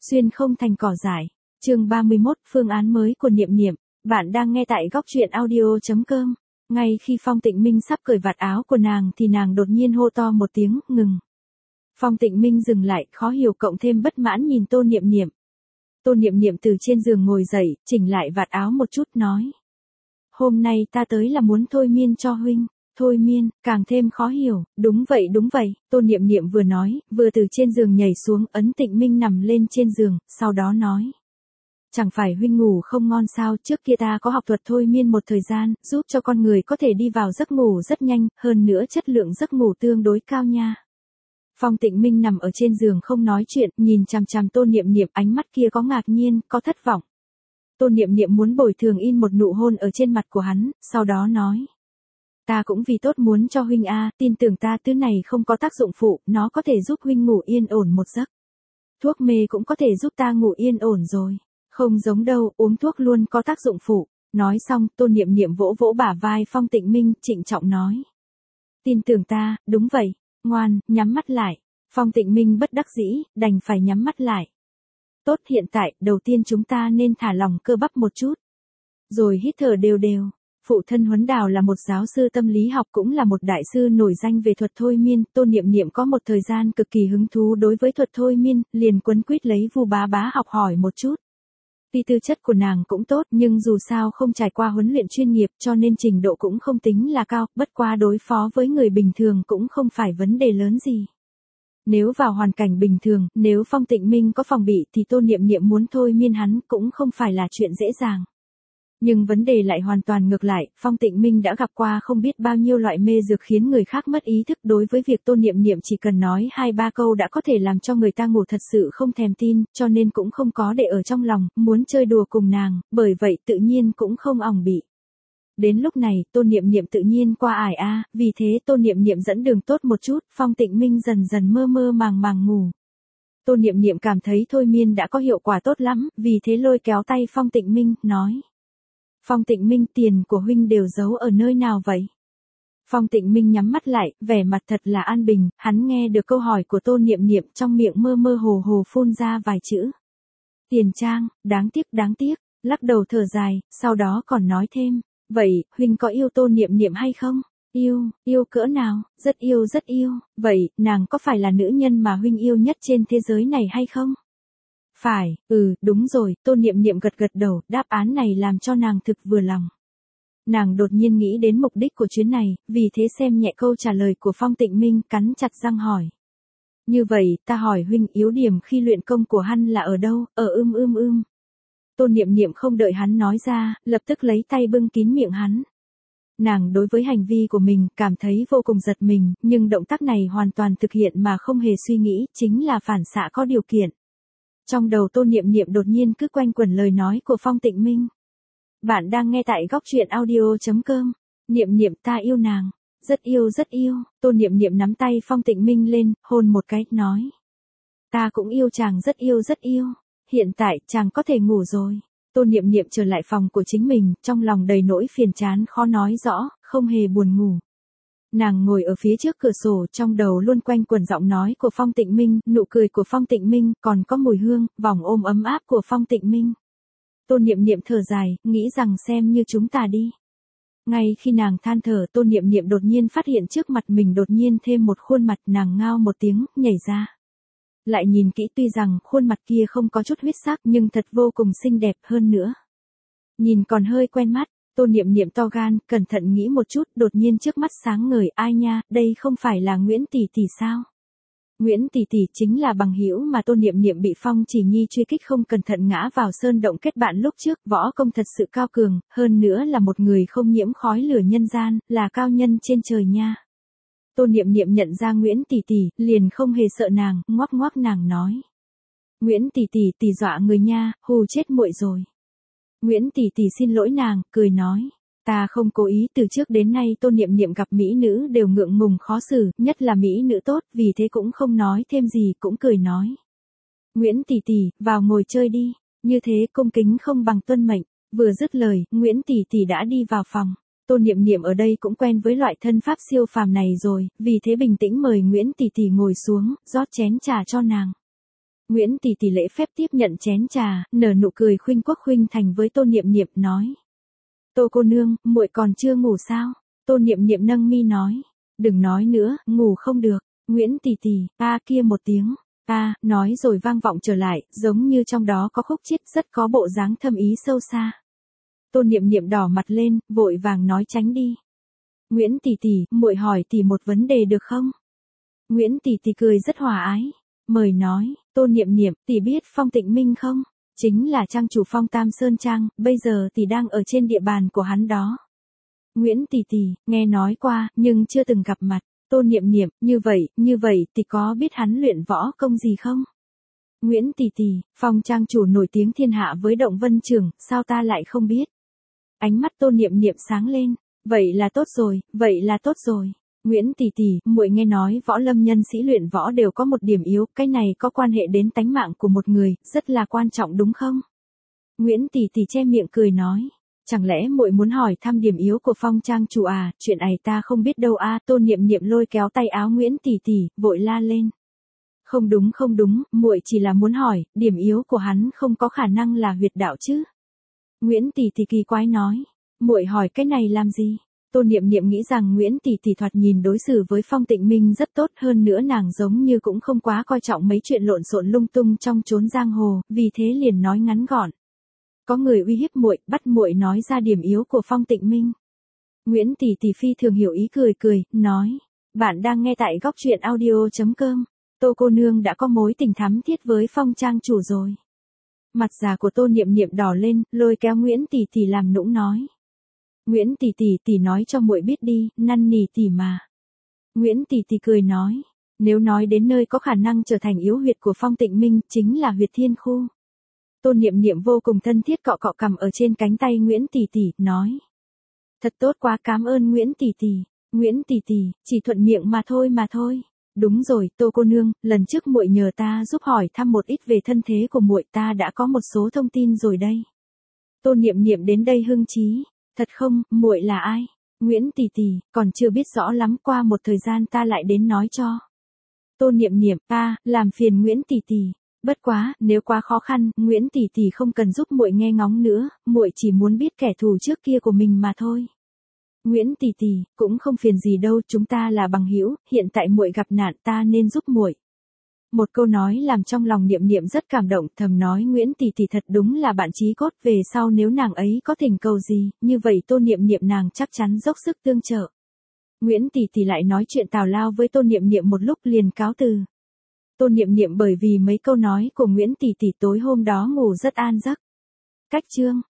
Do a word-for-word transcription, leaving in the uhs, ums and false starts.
Xuyên không thành cỏ dại. Chương ba mươi mốt, phương án mới của Niệm Niệm. Bạn đang nghe tại góc truyện audio chấm com. Ngay khi Phong Tịnh Minh sắp cởi vạt áo của nàng thì nàng đột nhiên hô to một tiếng, ngừng. Phong Tịnh Minh dừng lại, khó hiểu cộng thêm bất mãn nhìn Tô Niệm Niệm. Tô Niệm Niệm từ trên giường ngồi dậy, chỉnh lại vạt áo một chút nói. Hôm nay ta tới là muốn thôi miên cho huynh. Thôi miên, càng thêm khó hiểu, đúng vậy đúng vậy, Tô Niệm Niệm vừa nói, vừa từ trên giường nhảy xuống, ấn Tịnh Minh nằm lên trên giường, sau đó nói. Chẳng phải huynh ngủ không ngon sao, trước kia ta có học thuật thôi miên một thời gian, giúp cho con người có thể đi vào giấc ngủ rất nhanh, hơn nữa chất lượng giấc ngủ tương đối cao nha. Phong Tịnh Minh nằm ở trên giường không nói chuyện, nhìn chằm chằm Tô Niệm Niệm, ánh mắt kia có ngạc nhiên, có thất vọng. Tô Niệm Niệm muốn bồi thường in một nụ hôn ở trên mặt của hắn, sau đó nói. Ta cũng vì tốt muốn cho huynh a, tin tưởng ta, thứ này không có tác dụng phụ, nó có thể giúp huynh ngủ yên ổn một giấc. Thuốc mê cũng có thể giúp ta ngủ yên ổn rồi. Không giống đâu, uống thuốc luôn có tác dụng phụ. Nói xong, Tô Niệm Niệm vỗ vỗ bả vai Phong Tịnh Minh, trịnh trọng nói. Tin tưởng ta, đúng vậy, ngoan, nhắm mắt lại. Phong Tịnh Minh bất đắc dĩ, đành phải nhắm mắt lại. Tốt, hiện tại, đầu tiên chúng ta nên thả lỏng cơ bắp một chút. Rồi hít thở đều đều. Phụ thân Huấn Đào là một giáo sư tâm lý học, cũng là một đại sư nổi danh về thuật thôi miên. Tô Niệm Niệm có một thời gian cực kỳ hứng thú đối với thuật thôi miên, liền quấn quýt lấy Vu Bá Bá học hỏi một chút. Tuy tư chất của nàng cũng tốt, nhưng dù sao không trải qua huấn luyện chuyên nghiệp cho nên trình độ cũng không tính là cao, bất qua đối phó với người bình thường cũng không phải vấn đề lớn gì. Nếu vào hoàn cảnh bình thường, nếu Phong Tịnh Minh có phòng bị thì Tô Niệm Niệm muốn thôi miên hắn cũng không phải là chuyện dễ dàng. Nhưng vấn đề lại hoàn toàn ngược lại, Phong Tịnh Minh đã gặp qua không biết bao nhiêu loại mê dược khiến người khác mất ý thức, đối với việc Tô Niệm Niệm chỉ cần nói hai ba câu đã có thể làm cho người ta ngủ thật sự không thèm tin, cho nên cũng không có để ở trong lòng, muốn chơi đùa cùng nàng, bởi vậy tự nhiên cũng không ỏng bị. Đến lúc này, Tô Niệm Niệm tự nhiên qua ải a, vì thế Tô Niệm Niệm dẫn đường tốt một chút, Phong Tịnh Minh dần dần mơ mơ màng màng ngủ. Tô Niệm Niệm cảm thấy thôi miên đã có hiệu quả tốt lắm, vì thế lôi kéo tay Phong Tịnh Minh, nói. Phong Tịnh Minh, tiền của huynh đều giấu ở nơi nào vậy? Phong Tịnh Minh nhắm mắt lại, vẻ mặt thật là an bình, hắn nghe được câu hỏi của Tô Niệm Niệm, trong miệng mơ mơ hồ hồ phun ra vài chữ. Tiền trang, đáng tiếc đáng tiếc, lắc đầu thở dài, sau đó còn nói thêm, vậy, huynh có yêu Tô Niệm Niệm hay không? Yêu, yêu cỡ nào? Rất yêu rất yêu, vậy, nàng có phải là nữ nhân mà huynh yêu nhất trên thế giới này hay không? Phải, ừ, đúng rồi, Tô Niệm Niệm gật gật đầu, đáp án này làm cho nàng thực vừa lòng. Nàng đột nhiên nghĩ đến mục đích của chuyến này, vì thế xem nhẹ câu trả lời của Phong Tịnh Minh, cắn chặt răng hỏi. Như vậy, ta hỏi huynh, yếu điểm khi luyện công của hắn là ở đâu? Ở ưm ưm ưm. Tô Niệm Niệm không đợi hắn nói ra, lập tức lấy tay bưng kín miệng hắn. Nàng đối với hành vi của mình cảm thấy vô cùng giật mình, nhưng động tác này hoàn toàn thực hiện mà không hề suy nghĩ, chính là phản xạ có điều kiện. Trong đầu Tô Niệm Niệm đột nhiên cứ quanh quẩn lời nói của Phong Tịnh Minh. Bạn đang nghe tại góc truyện audio chấm com. Niệm Niệm, ta yêu nàng. Rất yêu rất yêu. Tô Niệm Niệm nắm tay Phong Tịnh Minh lên, hôn một cái, nói. Ta cũng yêu chàng rất yêu rất yêu. Hiện tại, chàng có thể ngủ rồi. Tô Niệm Niệm trở lại phòng của chính mình, trong lòng đầy nỗi phiền chán khó nói rõ, không hề buồn ngủ. Nàng ngồi ở phía trước cửa sổ, trong đầu luôn quanh quẩn giọng nói của Phong Tịnh Minh, nụ cười của Phong Tịnh Minh, còn có mùi hương, vòng ôm ấm áp của Phong Tịnh Minh. Tô Niệm Niệm thở dài, nghĩ rằng xem như chúng ta đi. Ngay khi nàng than thở, Tô Niệm Niệm đột nhiên phát hiện trước mặt mình đột nhiên thêm một khuôn mặt, nàng ngao một tiếng, nhảy ra. Lại nhìn kỹ, tuy rằng khuôn mặt kia không có chút huyết sắc nhưng thật vô cùng xinh đẹp hơn nữa. Nhìn còn hơi quen mắt. Tô Niệm Niệm to gan, cẩn thận nghĩ một chút, đột nhiên trước mắt sáng ngời, ai nha, đây không phải là Nguyễn tỷ tỷ sao? Nguyễn tỷ tỷ chính là bằng hữu mà Tô Niệm Niệm bị Phong Chỉ Nhi truy kích không cẩn thận ngã vào sơn động kết bạn lúc trước, võ công thật sự cao cường, hơn nữa là một người không nhiễm khói lửa nhân gian, là cao nhân trên trời nha. Tô Niệm Niệm nhận ra Nguyễn tỷ tỷ, liền không hề sợ nàng, ngoắc ngoắc nàng nói. Nguyễn tỷ tỷ, tỷ dọa người nha, hù chết muội rồi. Nguyễn tỷ tỷ xin lỗi nàng, cười nói. Ta không cố ý, từ trước đến nay Tô Niệm Niệm gặp mỹ nữ đều ngượng ngùng khó xử, nhất là mỹ nữ tốt, vì thế cũng không nói thêm gì, cũng cười nói. Nguyễn tỷ tỷ, vào ngồi chơi đi, như thế cung kính không bằng tuân mệnh. Vừa dứt lời, Nguyễn tỷ tỷ đã đi vào phòng. Tô Niệm Niệm ở đây cũng quen với loại thân pháp siêu phàm này rồi, vì thế bình tĩnh mời Nguyễn tỷ tỷ ngồi xuống, rót chén trà cho nàng. Nguyễn Tỷ Tỷ lễ phép tiếp nhận chén trà, nở nụ cười khuynh quốc khuynh thành với Tô Niệm Niệm nói. Tô cô nương, muội còn chưa ngủ sao? Tô Niệm Niệm nâng mi nói. Đừng nói nữa, ngủ không được. Nguyễn Tỷ Tỷ, a kia một tiếng. A, nói rồi vang vọng trở lại, giống như trong đó có khúc chiết rất có bộ dáng thâm ý sâu xa. Tô Niệm Niệm đỏ mặt lên, vội vàng nói tránh đi. Nguyễn Tỷ Tỷ, muội hỏi tỷ một vấn đề được không? Nguyễn Tỷ Tỷ cười rất hòa ái. Mời nói, Tô Niệm Niệm, tỷ biết Phong Tịnh Minh không? Chính là trang chủ Phong Tam Sơn Trang, bây giờ tỷ đang ở trên địa bàn của hắn đó. Nguyễn Tỷ Tỷ, nghe nói qua, nhưng chưa từng gặp mặt. Tô Niệm Niệm, như vậy, như vậy, tỷ có biết hắn luyện võ công gì không? Nguyễn Tỷ Tỷ, Phong trang chủ nổi tiếng thiên hạ với Động Vân Trường, sao ta lại không biết? Ánh mắt Tô Niệm Niệm sáng lên, vậy là tốt rồi, vậy là tốt rồi. Nguyễn Tỷ Tỷ, muội nghe nói võ lâm nhân sĩ luyện võ đều có một điểm yếu, cái này có quan hệ đến tánh mạng của một người, rất là quan trọng đúng không? Nguyễn Tỷ Tỷ che miệng cười nói. Chẳng lẽ muội muốn hỏi thăm điểm yếu của Phong trang chủ à, chuyện này ta không biết đâu a. Tô Niệm Niệm lôi kéo tay áo Nguyễn Tỷ Tỷ, vội la lên. Không đúng không đúng, muội chỉ là muốn hỏi, điểm yếu của hắn không có khả năng là huyệt đạo chứ? Nguyễn Tỷ Tỷ kỳ quái nói. Muội hỏi cái này làm gì? Tô Niệm Niệm nghĩ rằng Nguyễn Tỷ Tỷ thoạt nhìn đối xử với Phong Tịnh Minh rất tốt, hơn nữa nàng giống như cũng không quá coi trọng mấy chuyện lộn xộn lung tung trong chốn giang hồ, vì thế liền nói ngắn gọn. Có người uy hiếp muội, bắt muội nói ra điểm yếu của Phong Tịnh Minh. Nguyễn Tỷ Tỷ phi thường hiểu ý cười cười, nói. Bạn đang nghe tại góc truyện audio chấm com. Tô cô nương đã có mối tình thắm thiết với Phong trang chủ rồi. Mặt già của Tô Niệm Niệm đỏ lên, lôi kéo Nguyễn Tỷ Tỷ làm nũng nói. Nguyễn Tỷ Tỷ, tỷ nói cho muội biết đi, năn nỉ tỷ mà. Nguyễn Tỷ Tỷ cười nói. Nếu nói đến nơi có khả năng trở thành yếu huyệt của Phong Tịnh Minh, chính là huyệt thiên khu. Tô Niệm Niệm vô cùng thân thiết cọ cọ cằm ở trên cánh tay Nguyễn Tỷ Tỷ, nói. Thật tốt quá, cảm ơn Nguyễn Tỷ Tỷ. Nguyễn Tỷ Tỷ, chỉ thuận miệng mà thôi mà thôi. Đúng rồi, Tô cô nương, lần trước muội nhờ ta giúp hỏi thăm một ít về thân thế của muội, ta đã có một số thông tin rồi đây. Tô Niệm Niệm đến đây hưng chí. Thật không, muội là ai? Nguyễn Tỷ Tỷ, còn chưa biết rõ lắm, qua một thời gian ta lại đến nói cho. Tô Niệm Niệm, ta, làm phiền Nguyễn Tỷ Tỷ. Bất quá, nếu quá khó khăn, Nguyễn Tỷ Tỷ không cần giúp muội nghe ngóng nữa, muội chỉ muốn biết kẻ thù trước kia của mình mà thôi. Nguyễn Tỷ Tỷ, cũng không phiền gì đâu, chúng ta là bằng hữu, hiện tại muội gặp nạn, ta nên giúp muội. Một câu nói làm trong lòng Niệm Niệm rất cảm động, thầm nói Nguyễn Tỷ Tỷ thật đúng là bạn chí cốt, về sau nếu nàng ấy có thỉnh cầu gì, như vậy Tô Niệm Niệm nàng chắc chắn dốc sức tương trợ. Nguyễn Tỷ Tỷ lại nói chuyện tào lao với Tô Niệm Niệm một lúc liền cáo từ. Tô Niệm Niệm bởi vì mấy câu nói của Nguyễn Tỷ Tỷ tối hôm đó ngủ rất an giấc. Cách chương